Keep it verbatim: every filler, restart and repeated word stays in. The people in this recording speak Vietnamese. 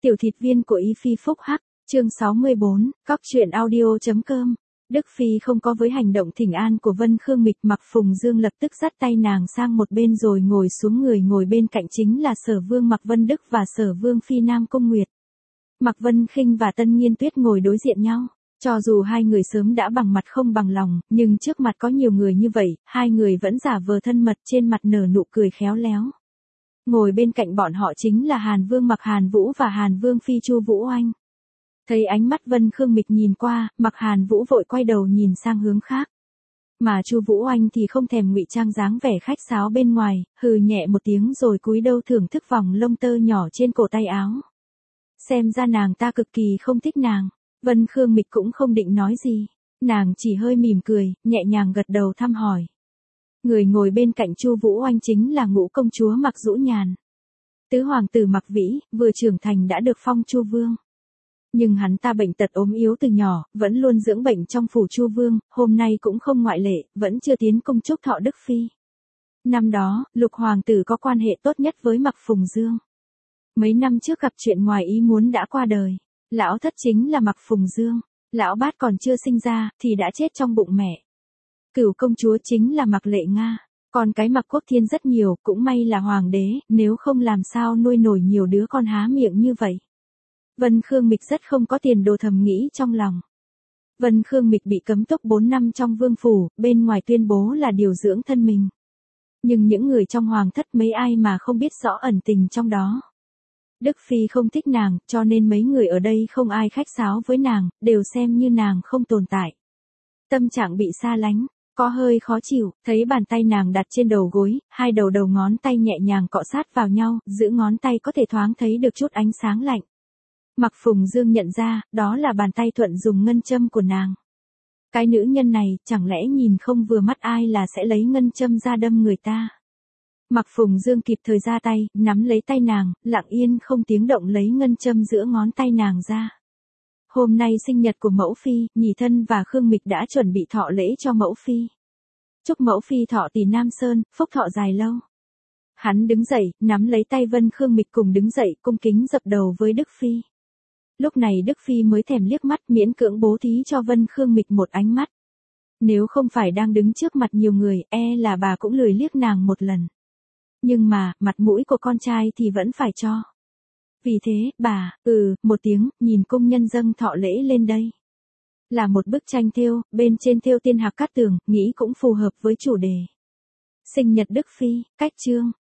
Tiểu thịt viên của Y Phi Phúc Hắc, chương sáu mươi bốn, cóc truyện audio.com. Đức Phi không có với hành động thỉnh an của Vân Khương Mịch, Mạc Phùng Dương lập tức dắt tay nàng sang một bên rồi ngồi xuống. Người ngồi bên cạnh chính là Sở Vương Mạc Vân Đức và Sở Vương Phi Nam Cung Nguyệt. Mạc Vân Khinh và Tân Nghiên Tuyết ngồi đối diện nhau. Cho dù hai người sớm đã bằng mặt không bằng lòng, nhưng trước mặt có nhiều người như vậy, hai người vẫn giả vờ thân mật, trên mặt nở nụ cười khéo léo. Ngồi bên cạnh bọn họ chính là Hàn Vương Mạc Hàn Vũ và Hàn Vương Phi Chu Vũ Oanh. Thấy ánh mắt Vân Khương Mịch nhìn qua, Mạc Hàn Vũ vội quay đầu nhìn sang hướng khác. Mà Chu Vũ Oanh thì không thèm ngụy trang dáng vẻ khách sáo bên ngoài, hừ nhẹ một tiếng rồi cúi đầu thưởng thức vòng lông tơ nhỏ trên cổ tay áo. Xem ra nàng ta cực kỳ không thích nàng. Vân Khương Mịch cũng không định nói gì, nàng chỉ hơi mỉm cười, nhẹ nhàng gật đầu thăm hỏi. Người ngồi bên cạnh Chu Vũ Oanh chính là Ngũ công chúa Mạc Dũ Nhàn. Tứ hoàng tử Mạc Vĩ, vừa trưởng thành đã được phong Chu Vương. Nhưng hắn ta bệnh tật ốm yếu từ nhỏ, vẫn luôn dưỡng bệnh trong phủ Chu Vương, hôm nay cũng không ngoại lệ, vẫn chưa tiến cung chúc thọ Đức Phi. Năm đó, Lục hoàng tử có quan hệ tốt nhất với Mạc Phùng Dương. Mấy năm trước gặp chuyện ngoài ý muốn đã qua đời. Lão thất chính là Mạc Phùng Dương, lão bát còn chưa sinh ra, thì đã chết trong bụng mẹ. Cửu công chúa chính là Mạc Lệ Nga, còn cái Mạc Quốc Thiên rất nhiều, cũng may là hoàng đế, nếu không làm sao nuôi nổi nhiều đứa con há miệng như vậy. Vân Khương Mịch rất không có tiền đồ thầm nghĩ trong lòng. Vân Khương Mịch bị cấm túc bốn năm trong vương phủ, bên ngoài tuyên bố là điều dưỡng thân mình. Nhưng những người trong hoàng thất mấy ai mà không biết rõ ẩn tình trong đó. Đức Phi không thích nàng, cho nên mấy người ở đây không ai khách sáo với nàng, đều xem như nàng không tồn tại. Tâm trạng bị xa lánh, có hơi khó chịu, thấy bàn tay nàng đặt trên đầu gối, hai đầu đầu ngón tay nhẹ nhàng cọ sát vào nhau, giữa ngón tay có thể thoáng thấy được chút ánh sáng lạnh. Mạc Phùng Dương nhận ra, đó là bàn tay thuận dùng ngân châm của nàng. Cái nữ nhân này, chẳng lẽ nhìn không vừa mắt ai là sẽ lấy ngân châm ra đâm người ta. Mạc Phùng Dương kịp thời ra tay, nắm lấy tay nàng, lặng yên không tiếng động lấy ngân châm giữa ngón tay nàng ra. Hôm nay sinh nhật của mẫu phi, Nhị Thân và Khương Mịch đã chuẩn bị thọ lễ cho mẫu phi. Chúc mẫu phi thọ tỷ Nam Sơn, phúc thọ dài lâu. Hắn đứng dậy, nắm lấy tay Vân Khương Mịch cùng đứng dậy, cung kính dập đầu với Đức Phi. Lúc này Đức Phi mới thèm liếc mắt, miễn cưỡng bố thí cho Vân Khương Mịch một ánh mắt. Nếu không phải đang đứng trước mặt nhiều người, e là bà cũng lười liếc nàng một lần. Nhưng mà, mặt mũi của con trai thì vẫn phải cho. Vì thế, bà, ừ, một tiếng, nhìn cung nhân dâng thọ lễ lên đây. Là một bức tranh thêu, bên trên thêu Tiên Hạc Cát Tường, nghĩ cũng phù hợp với chủ đề. Sinh nhật Đức Phi, cách chương.